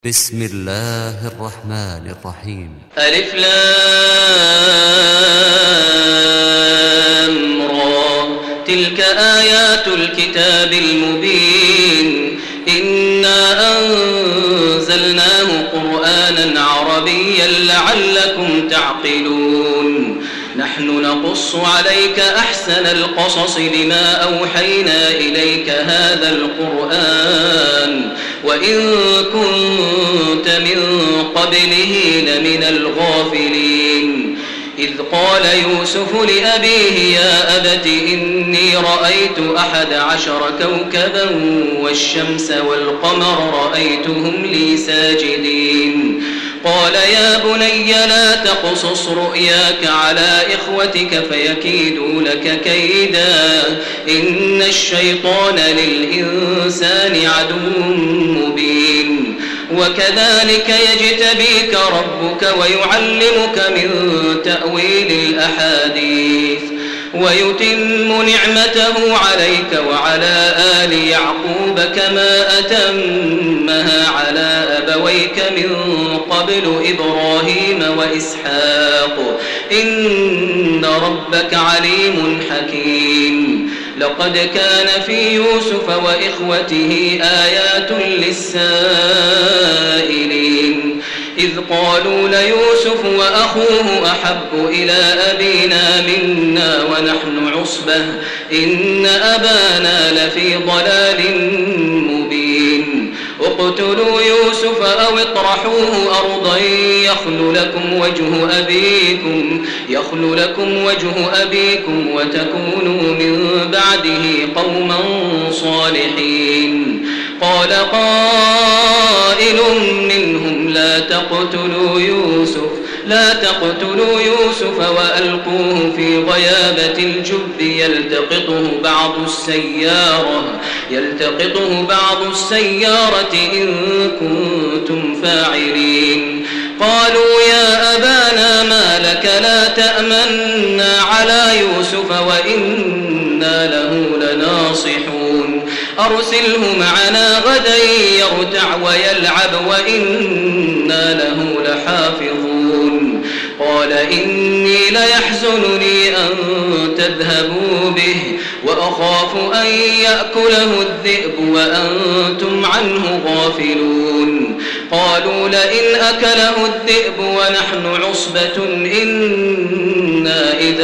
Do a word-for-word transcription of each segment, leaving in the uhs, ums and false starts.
بسم الله الرحمن الرحيم. ألف لام را، تلك آيات الكتاب المبين. إنا أنزلناه قرآنا عربيا لعلكم تعقلون. نحن نقص عليك أحسن القصص بما أوحينا إليك هذا القرآن وإن كنت من قبله لمن الغافلين. إذ قال يوسف لأبيه يا أبت إني رأيت أحد عشر كوكبا والشمس والقمر رأيتهم لي ساجدين. قال يا بني لا تقصص رؤياك على إخوتك فيكيدوا لك كيدا إن الشيطان للإنسان عدو مبين. وكذلك يجتبيك ربك ويعلمك من تأويل الأحاديث ويتم نعمته عليك وعلى آل يعقوب كما أتمها على أبويك من قبل إبراهيم وإسحاق إن ربك عليم حكيم. لقد كان في يوسف وإخوته آيات للسائلين إذ قالوا ليوسف وأخوه أحب إلى أبينا منا ونحن عصبة إن أبانا لفي ضلال مبين. اقتلوا يوسف أو اطرحوه أرضا يخل لكم وجه أبيكم يخل لكم وجه أبيكم وتكونوا من بعده قوما صالحين. قال قائل منهم لا تقتلوا يوسف لا تقتلوا يوسف وألقوه في غيابة الجب يلتقطه بعض السيارة يلتقطه بعض السيارة إن كنتم فاعلين. قالوا يا أبانا ما لك لا تأمنا على يوسف وإنا له لناصحون. أرسله معنا غدا يرتع ويلعب وإنا له لحافظون. قال إني ليحزنني أن تذهبوا به وأخاف أن يأكله الذئب وأنتم عنه غافلون. قالوا لئن أكله الذئب ونحن عصبة إنا إذا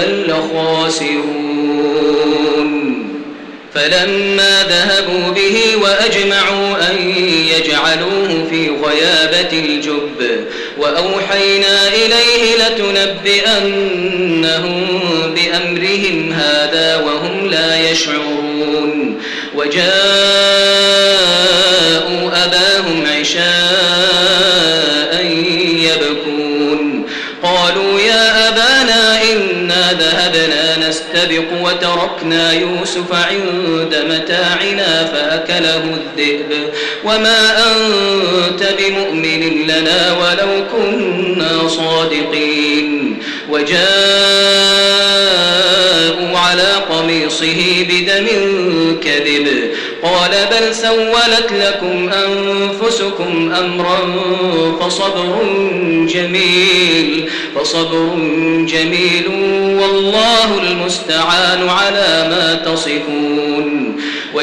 لخاسرون. فلما ذهبوا به وأجمعوا أن يجعلوه في غيابة الجب وأوحينا إليه لتنبئنهم بأمرهم هذا وهم لا يشعرون. وجاءوا أباهم عشاء يبكون. قالوا يا أبانا إنا ذهبنا نستبق وتركنا يوسف عند متاعنا فأكله الذئب وما أنت بمؤمن لنا ولو كنا صادقين. وجاءوا على قميصه بدم كذب قال بل سولت لكم أنفسكم أمرا فصبر جميل فصبر جميل والله المستعان على ما تصفون.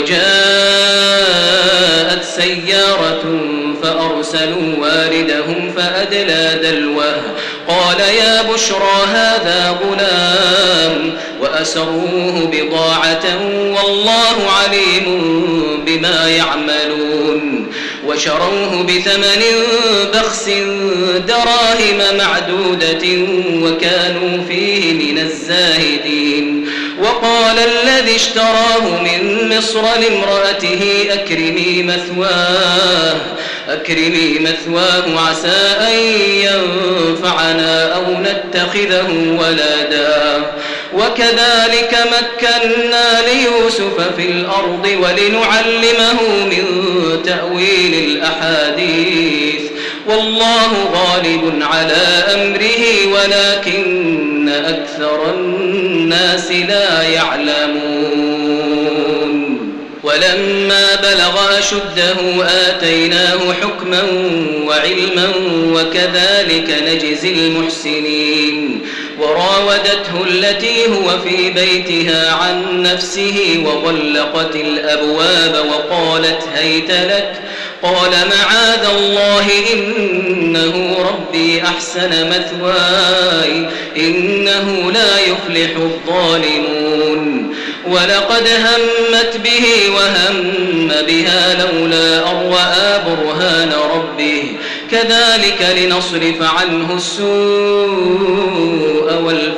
وجاءت سيارة فأرسلوا واردهم فأدلى دلوه قال يا بشرى هذا غلام وأسروه بضاعة والله عليم بما يعملون. وشروه بثمن بخس دراهم معدودة وكانوا فيه من الزاهدين. وقال الذي اشتراه من مصر لامرأته أكرمي مثواه أكرمي مثواه عسى أن ينفعنا أو نتخذه ولدا. وكذلك مكنا ليوسف في الأرض ولنعلمه من تأويل الأحاديث والله غالب على أمره ولكن أكثر الناس لا يعلمون. ولما بلغ أشده آتيناه حكما وعلما وكذلك نجزي المحسنين وراودته التي هو في بيتها عن نفسه وغلقت الأبواب وقالت هيت لك قال معاذ الله إنه ربي أحسن مثواي إنه لا يفلح الظالمون ولقد همت به وهم بها لولا أن رأى برهان ربه كذلك لنصرف عنه السوء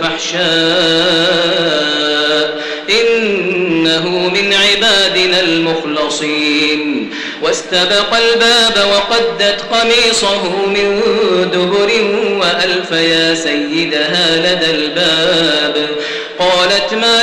والفحشاء إنه من عبادنا المخلصين واستبق الباب وقدت قميصه من دبر وألف يا سيدها لدى الباب قالت ما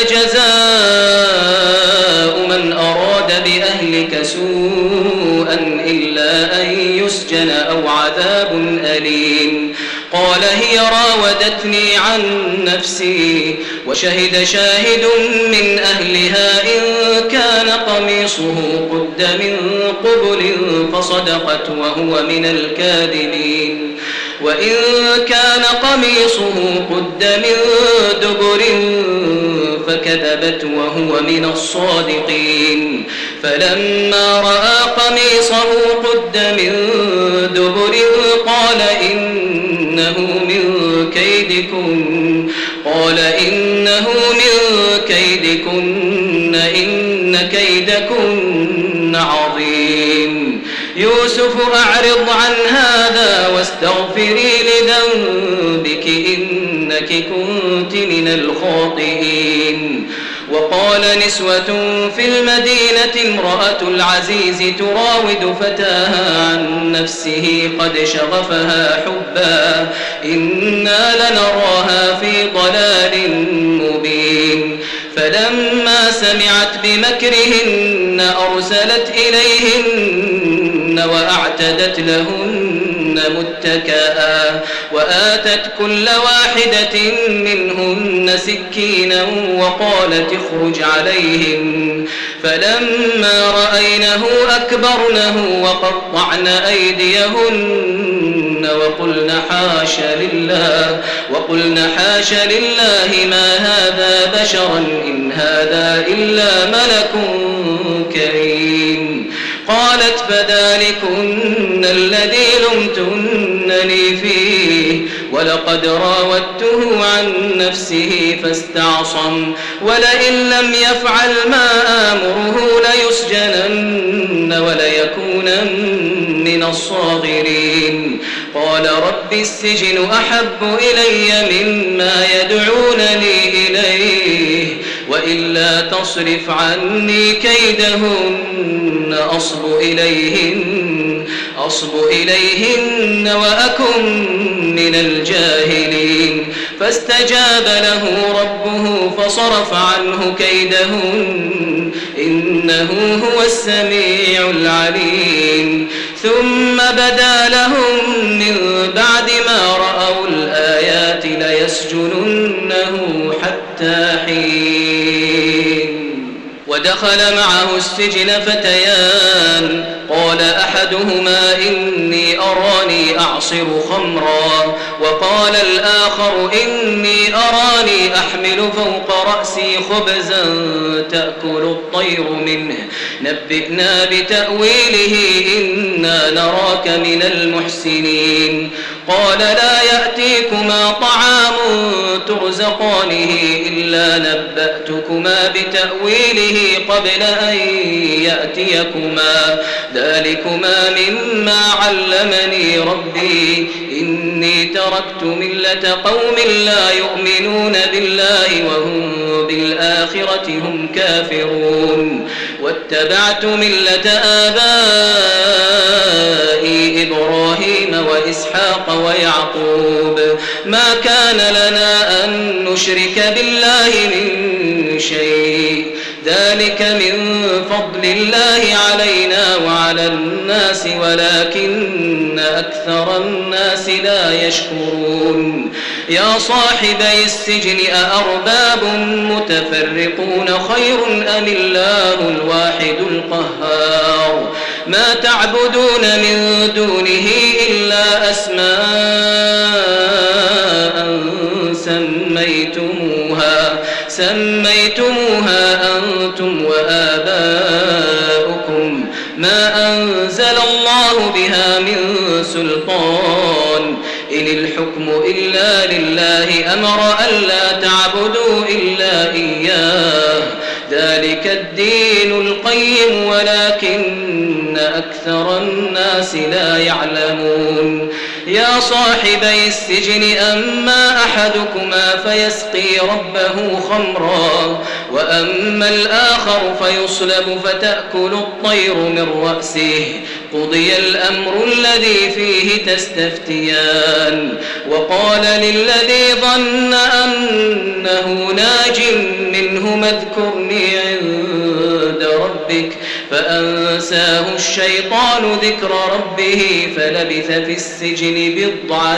جزاء من أراد بأهلك سوءا إلا أن يسجن أو عذاب أليم قال هي راودتني عن نفسي وشهد شاهد من أهلها إن كان قميصه قد من قبل فصدقت وهو من الكاذبين وإن كان قميصه قد من دبر فكذبت وهو من الصادقين فلما رأى قميصه قد من دبر قال إنه من كيدكن قال إنه من كيدكن إن كيدكن عظيم يوسف أعرض عن هذا واستغفري لذنبك إنك كنت من الخاطئين وقال نسوة في المدينة امرأة العزيز تراود فتاها عن نفسه قد شغفها حبا إنا لنراها في ضلال مبين فلما سمعت بمكرهن أرسلت إليهن وأعتدت لهن متكئا وآتت كل واحدة منهن سكينا وقالت اخرج عليهم فلما رأينه أكبرنه وقطعن أيديهن وقلن حاش لله وقلن حاش لله ما هذا بشرا إن هذا إلا ملك كريم قالت فذلكن الذي لمتنني فيه ولقد راودته عن نفسه فاستعصم ولئن لم يفعل ما آمره ليسجنن وليكونن من الصاغرين قال رب السجن أحب إلي مما يدعونني إليه وإلا تصرف عني كيدهن أصب إليهن أصب إليهن وأكن من الجاهلين فاستجاب له ربه فصرف عنه كيدهن إنه هو السميع العليم ثم بدا لهم من بعد ما رأوا الآيات ليسجننه حتى حين ودخل معه السجن فتيان قال أحدهما إني أراني أعصر خمرا وقال الآخر إني أراني أحمل فوق رأسي خبزا تأكل الطير منه نبئنا بتأويله إنا نراك من المحسنين قال لا يأتيكما طعام ترزقانه إلا نبأتكما بتأويله قبل أن يأتيكما ذلكما مما علمني ربي إني تركت ملة قوم لا يؤمنون بالله وهم بالآخرة هم كافرون واتبعت ملة آبائي إبراهيم وإسحاق ويعقوب ما كان لنا أن نشرك بالله من شيء ذلك من فضل الله علينا وعلى الناس ولكن أكثر الناس لا يشكرون يا صاحبي السجن أأرباب متفرقون خير أم الله الواحد القهار ما تعبدون من دونه إلا أسماء سميتموها سميتموها أنتم وآباؤكم ما أنزل الله بها من سلطان إن الحكم إلا لله أمر ألا تعبدوا إلا إياه ذلك الدين القيم ولكن أكثر الناس لا يعلمون يا صاحبي السجن أما أحدكما فيسقي ربه خمرا وأما الآخر فيصلب فتأكل الطير من رأسه قضي الأمر الذي فيه تستفتيان وقال للذي ظن أنه ناج منهما اذكرني عند ربك فأنساه الشيطان ذكر ربه فلبث في السجن بضع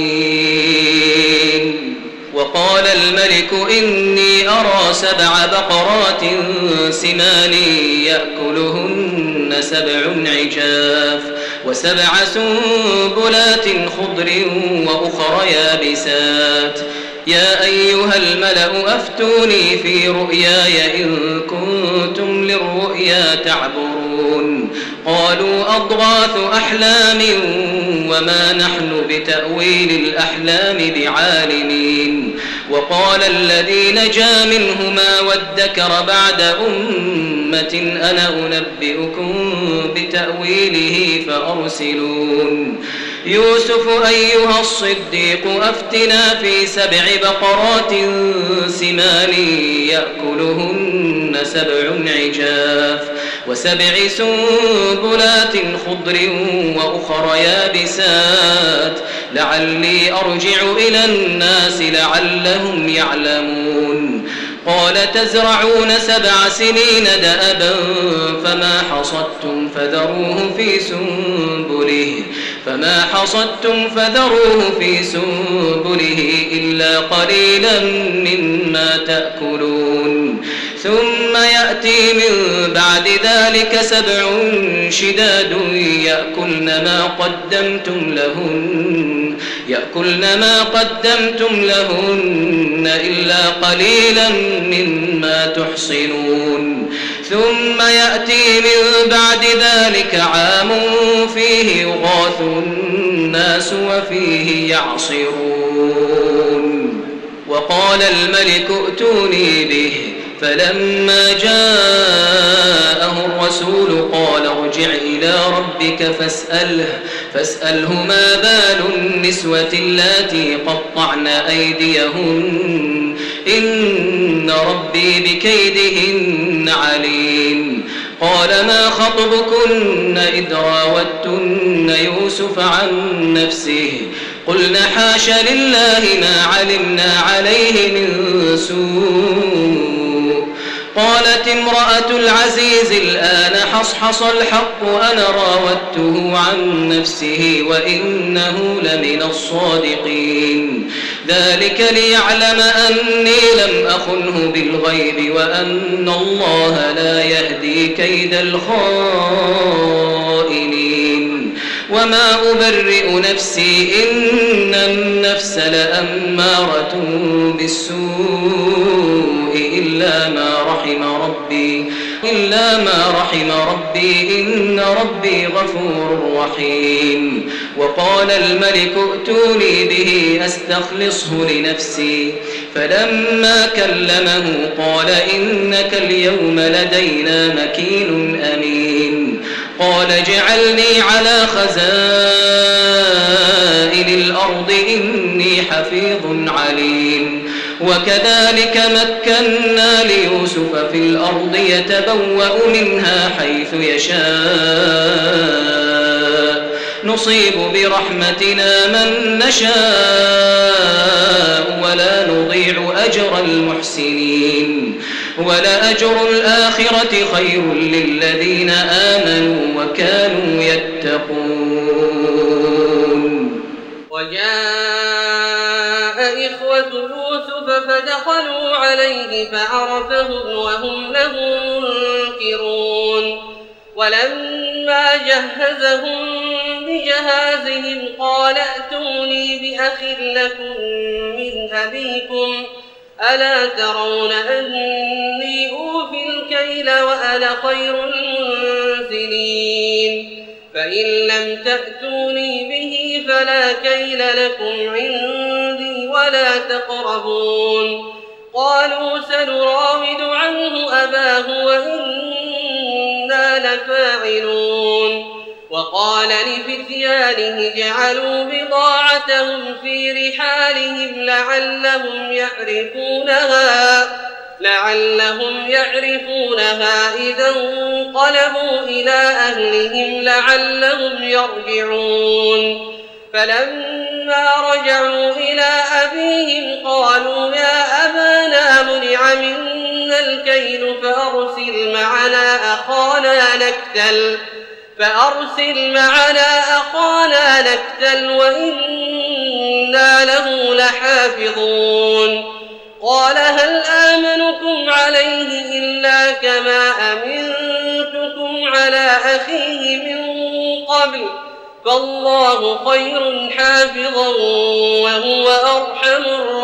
سنين وقال الملك إني أرى سبع بقرات سمان يأكلهن سبع عجاف وسبع سنبلات خضر وأخر يابسات يا أيها الملأ أفتوني في رؤياي إن كنتم للرؤيا تعبرون قالوا أضغاث أحلام وما نحن بتأويل الأحلام بعالمين وقال الذي نجا منهما وادكر بعد أمة أنا أنبئكم بتأويله فأرسلون يوسف أيها الصديق أفتنا في سبع بقرات سمان يأكلهن سبع عجاف وسبع سنبلات خضر وأخر يابسات لعلي أرجع إلى الناس لعلهم يعلمون قال تزرعون سبع سنين دأبا فما حصدتم فذروه في سنبله فما حصدتم فذروه في سنبله إلا قليلا مما تأكلون ثم يأتي من بعد ذلك سبع شداد يأكلن ما قدمتم لهن يأكلن ما قدمتم لهن إلا قليلا مما تحصنون ثم يأتي من بعد ذلك عام فيه يغاث الناس وفيه يعصرون وقال الملك ائتوني به فلما جاءه الرسول قال ارجع إلى ربك فاسأله, فاسأله ما بال النسوة اللاتي قطعن أيديهن إن ربي بكيدهن عليم قال ما خطبكن إذ راوتن يوسف عن نفسه قلنا حاش لله ما علمنا عليه من سوء قالت امرأة العزيز الآن حصحص الحق أنا راودته عن نفسه وإنه لمن الصادقين ذلك ليعلم أني لم أخنه بالغيب وأن الله لا يهدي كيد الخائنين وما أبرئ نفسي إن النفس لأمارة بالسوء إلا ما رحم ربي إلا ما رحم ربي إن ربي غفور رحيم وقال الملك ائتوني به أستخلصه لنفسي فلما كلمه قال إنك اليوم لدينا مكين أمين قال اجعلني على خزائن الأرض إني حفيظ عليم وكذلك مكنا ليوسف في الأرض يتبوأ منها حيث يشاء نصيب برحمتنا من نشاء ولا نضيع أجر المحسنين ولأجر الآخرة خير للذين آمنوا وكانوا يتقون. وجاء إخوة يوسف فدخلوا عليه فعرفهم وهم له منكرون. ولما جهزهم بجهازهم قال ائتوني بأخ لكم من أبيكم ألا ترون أني أوفي الكيل وأنا خير المنزلين فإن لم تأتوني به فلا كيل لكم عندي ولا تقربون. قالوا سنراود عنه أباه وإنا لفاعلون. وقال لفتيانه جعلوا بضاعتهم في رحالهم لعلهم يعرفونها لعلهم يعرفونها إذا انقلبوا إلى أهلهم لعلهم يرجعون. فلما رجعوا إلى أبيهم قالوا يا أبانا منع منا الكيل فأرسل معنا أخانا نكتل فأرسل معنا أخانا نكتل وإنا له لحافظون. قال هل آمنكم عليه إلا كما أمنتكم على أخيه من قبل فالله خير حافظا وهو أرحم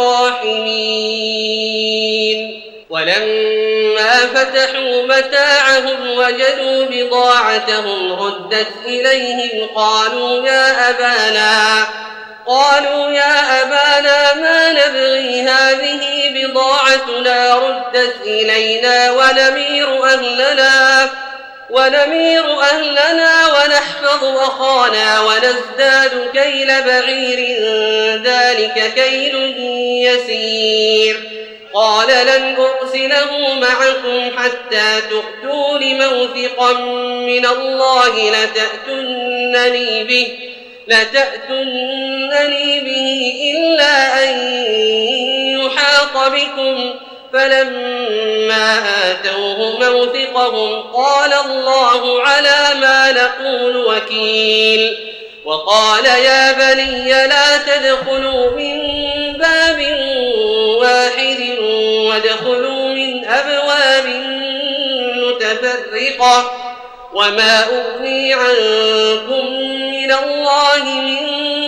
الراحمين. ولما فتحوا متاعهم وجدوا بضاعتهم ردت إليهم قالوا يا أبانا قالوا يا أبانا ما نبغي هذه بضاعتنا ردت إلينا ونمير أهلنا ونمير أهلنا ونحفظ أخانا ونزداد كيل بعير ذلك كيل يسير. قال لن أرسله معكم حتى تؤتون موثقا من الله لتأتونني به لتأتونني به إلا أن يحاط بكم. فلما آتوه موثقهم قال الله على ما نقول وكيل. وقال يا بني لا تدخلوا من باب واحد وادخلوا من أبواب متفرقة وما أغني عنكم من الله من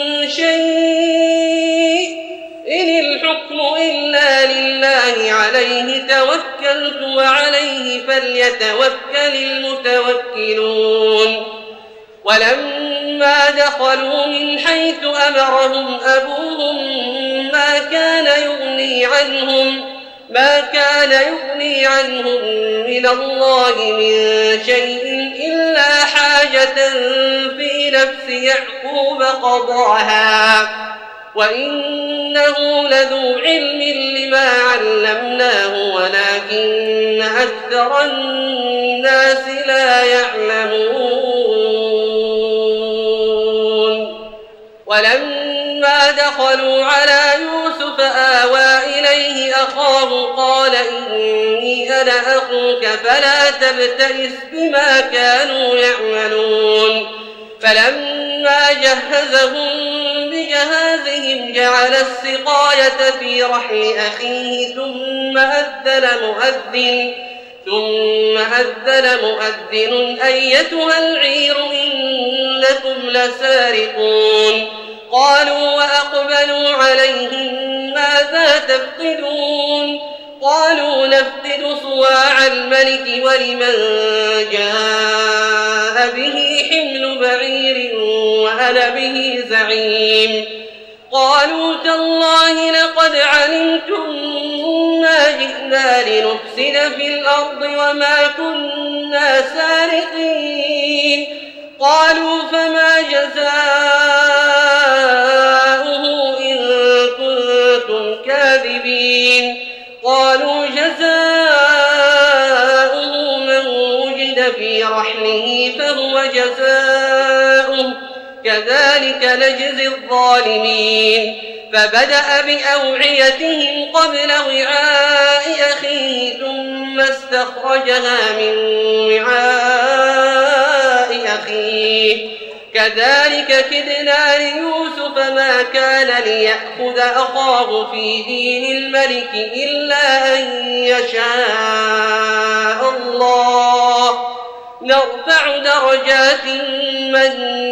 شيء إن الحكم إلا لله عليه توكلت وعليه فليتوكل المتوكلون. ولما دخلوا من حيث أمرهم أبوهم ما كان يغني عنهم ما كان يغني عنهم من الله من شيء إلا حاجة في نفس يعقوب قضاها وإنه لذو علم لما علمناه ولكن أكثر الناس لا يعلمون. ولما دخلوا على يوسف آوى إليه أخاه قال إني أنا أخوك فلا تبتئس بما كانوا يعملون. فلما جهزهم بجهازهم جعل السقاية في رحل أخيه ثم أذن مؤذن ثم أذن مؤذن أيتها العير إنكم لسارقون. قالوا وأقبلوا عليهم ماذا تفقدون؟ قالوا نفقد صواع الملك ولمن جاء به حمل بعير وأنا به زعيم. قالوا تالله لقد علمتم ما جئنا لنفسد في الأرض وما كنا سارقين. قالوا فما جزاؤه إن كنتم كاذبين؟ قالوا جزاؤه من وجد في رحله فهو جزاؤه كذلك نجزي الظالمين. فبدأ بأوعيتهم قبل وعاء أخيه ثم استخرجها من وعاء أخيه كذلك كدنا ليوسف ما كان ليأخذ أخاه في دين الملك إلا أن يشاء الله نرفع درجات من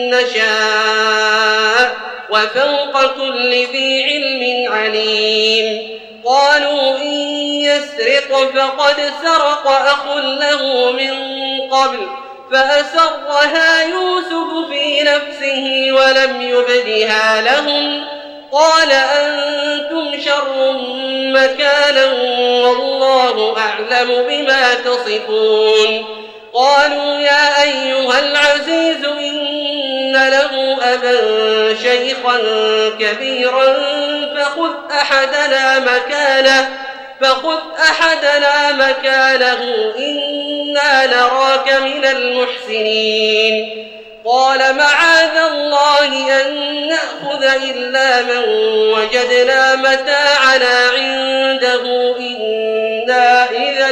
نشاء وفوق كل ذي علم عليم قالوا إن يسرق فقد سرق أخ له من قبل فأسرها يوسف في نفسه ولم يبدها لهم قال أنتم شر مكانا والله أعلم بما تصفون قالوا يا أيها العزيز إن له أبا شيخا كبيرا فخذ أحدنا مكانه فخذ أحدنا مكانه إنا نراك من المحسنين قال معاذ الله أن نأخذ إلا من وجدنا متاعنا عنده إنا إذا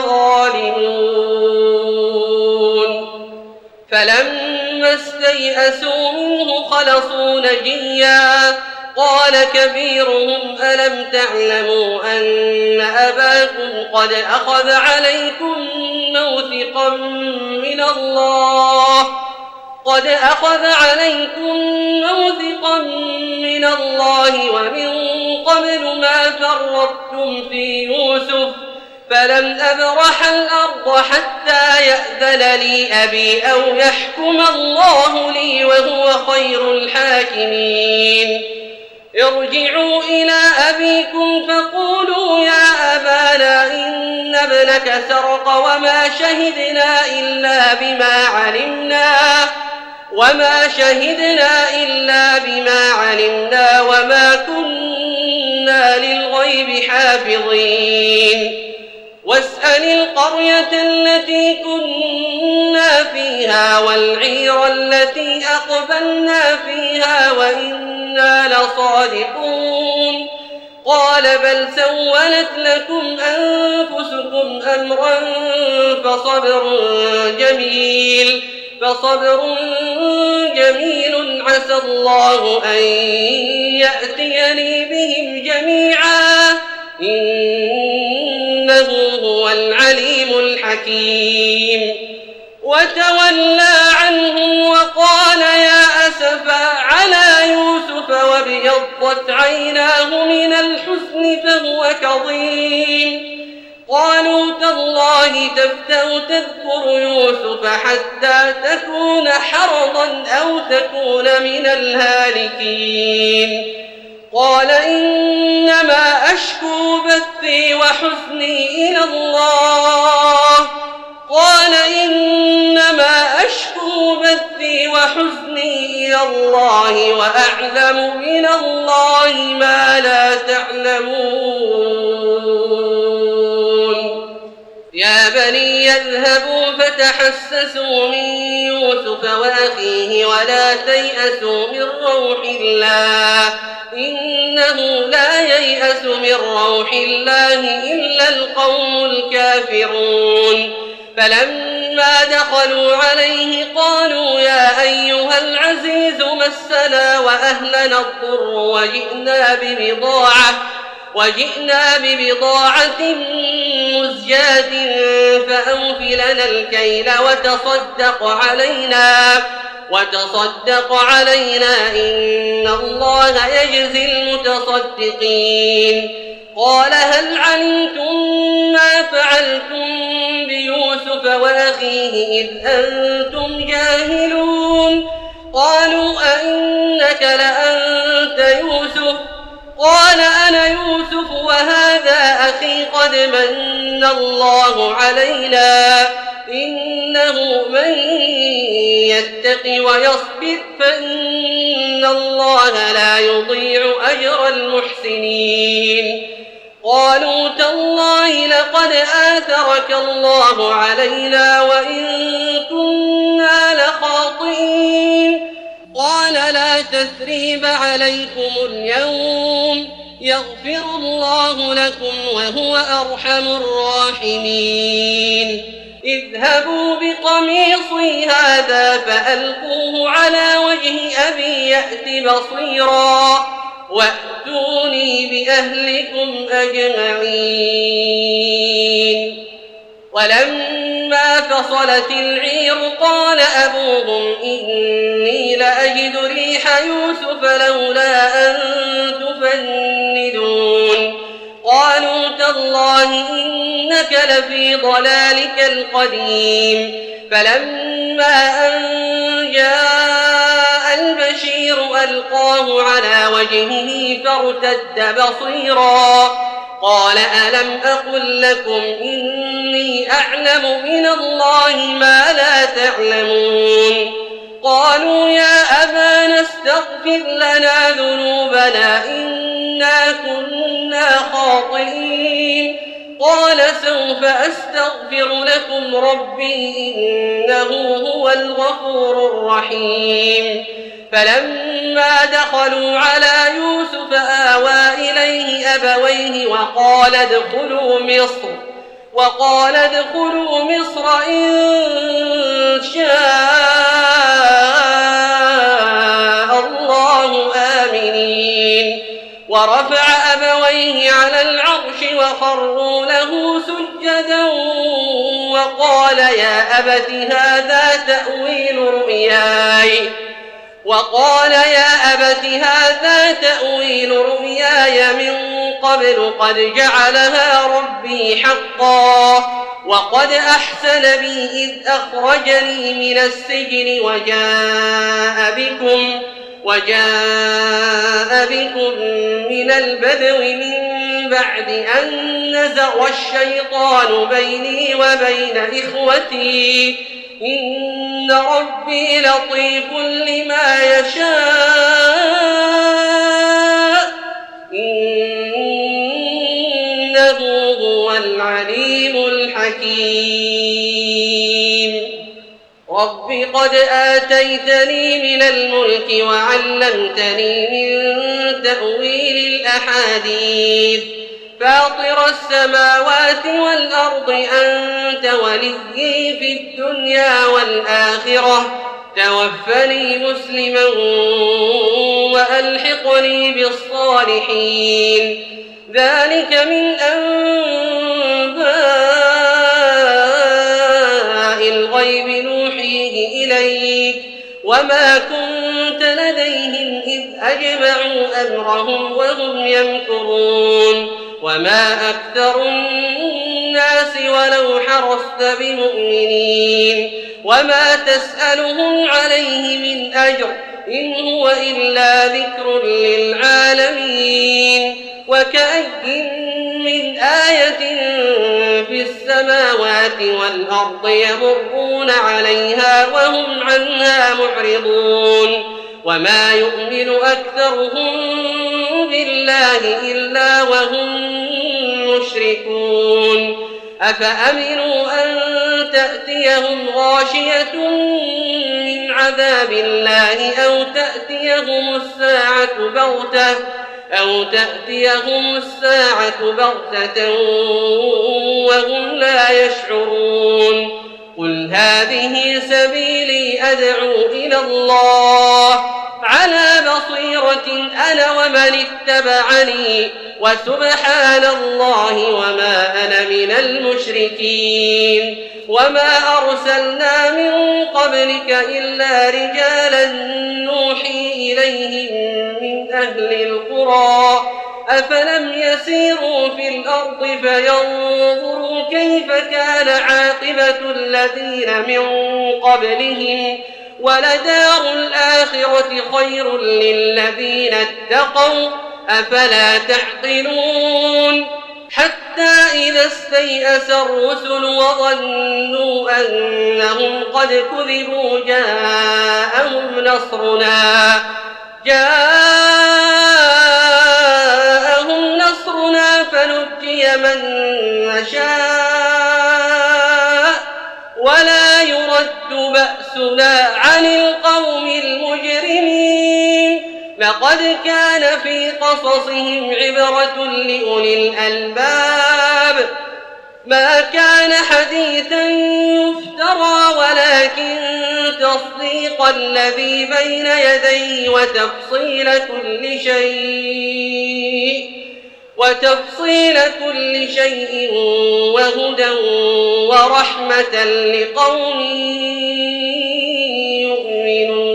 لظالمون فلما استيئسوا منه خلصوا نجيا قال كبيرهم ألم تعلموا أن أباكم قد أخذ عليكم موثقا من الله قد أخذ عليكم موثقا من الله ومن قبل ما فرطتم في يوسف فلن أبرح الأرض حتى يأذن لي أبي أو يحكم الله لي وهو خير الحاكمين ارجعوا إلى أبيكم فقولوا يا أبانا إن ابنك سرق وما شهدنا إلا بما علمنا وما شهدنا إلا بما علمنا وما كنا للغيب حافظين واسأل القرية التي كنا فيها والعير التي أقبلنا فيها وإنا لصادقون قال بل سولت لكم أنفسكم أمرا فصبر جميل فصبر جميل عسى الله أن يأتيني بهم جميعا إنه هو العليم الحكيم وتولى عنهم وقال يا أسفا على يوسف وابيضت عيناه من الحزن فهو كظيم قالوا تالله تفتأ تذكر يوسف حتى تكون حرضا أو تكون من الهالكين قال إنما أشكو بثي وحزني إلى الله قال إنما أشكو بثي وحزني إلى الله وأعلم من الله ما لا تعلمون يا بني يذهبوا فتحسسوا من يوسف وأخيه ولا تيأسوا من روح الله إنه لا ييأس من روح الله إلا القوم الكافرون فلما دخلوا عليه قالوا يا أيها العزيز مسنا وأهلنا الضر وجئنا ببضاعة وجئنا ببضاعة مزجاة فأوف لنا الكيل وتصدق علينا وتصدق علينا إن الله يجزي المتصدقين قال هل علمتم ما فعلتم بيوسف وأخيه إذ أنتم جاهلون قالوا أئنك لأنت يوسف قال أنا يوسف وهذا أخي قد من الله علينا إنه من يتق ويصبر فإن الله لا يضيع أجر المحسنين قالوا تالله لقد آثرك الله علينا وإن كنا لخاطئين قال لا تثريب عليكم اليوم يغفر الله لكم وهو أرحم الراحمين اذهبوا بقميصي هذا فألقوه على وجه أبي يأت بصيرا وأتوني بأهلكم أجمعين. ولما فصلت العير قال أبوهم إني لأجد ريح يوسف لولا أن تفندون قالوا تالله إنك لفي ضلالك القديم. فلما أن جاء البشير ألقاه على وجهه فارتد بصيرا قال ألم أقل لكم إني أعلم من الله ما لا تعلمون. قالوا يا أبانا استغفر لنا ذنوبنا إنا كنا خاطئين. قال سوف أستغفر لكم ربي إنه هو الغفور الرحيم. فلما دخلوا على يوسف آوى إليه أبويه وقال ادخلوا مصر وقال ادخلوا مصر إن شاء الله آمنين. ورفع أبويه على العرش وخروا له سجدا وقال يا أبت هذا تأويل رؤياي وقال يا أبت هذا تأويل رؤياي من قبل قد جعلها ربي حقا وقد أحسن بي إذ أخرجني من السجن وجاء بكم وجاء بكم من البدو من بعد أن نزغ الشيطان بيني وبين إخوتي إن ربي لطيف لما يشاء إنه هو العليم الحكيم. رب قد آتيتني من الملك وعلمتني من تأويل الأحاديث فاطر السماوات والأرض أنت وليي في الدنيا والآخرة توفني مسلما وألحقني بالصالحين. ذلك من أنباء الغيب نوحيه إليك وما كنت لديهم إذ أجمعوا أمرهم وهم يمكرون وما أكثر الناس ولو حرصت بمؤمنين وما تسألهم عليه من أجر إن هو إلا ذكر للعالمين. وكأي من آية في السماوات والأرض يمرون عليها وهم عنها معرضون وما يؤمن أكثرهم بالله إلا وهم مشركون. أفأمنوا أن تأتيهم غاشية من عذاب الله أو تأتيهم الساعة بغتة أو تأتيهم الساعة بغتة وهم لا يشعرون. قل هذه سبيلي أدعو إلى الله على بصيرة أنا ومن اتبعني وسبحان الله وما أنا من المشركين. وما أرسلنا من قبلك إلا رجالا نوحي إليهم من أهل القرى أفلم يسيروا في الأرض فينظروا كيف كان عاقبة الذين من قبلهم ولدار الآخرة خير للذين اتقوا أفلا تعقلون. حتى إذا استيأس الرسل وظنوا أنهم قد كذبوا جاءهم نصرنا جاءهم نصرنا فنجي من نشاء ولا يرد بأسنا عن القوم المجرمين. مسلمين. لقد كان في قصصهم عبرة لأولي الألباب ما كان حديثا يفترى ولكن تصديق الذي بين يديه وتفصيل كل شيء وتفصيل كل شيء وهدى ورحمة لقوم يؤمنون.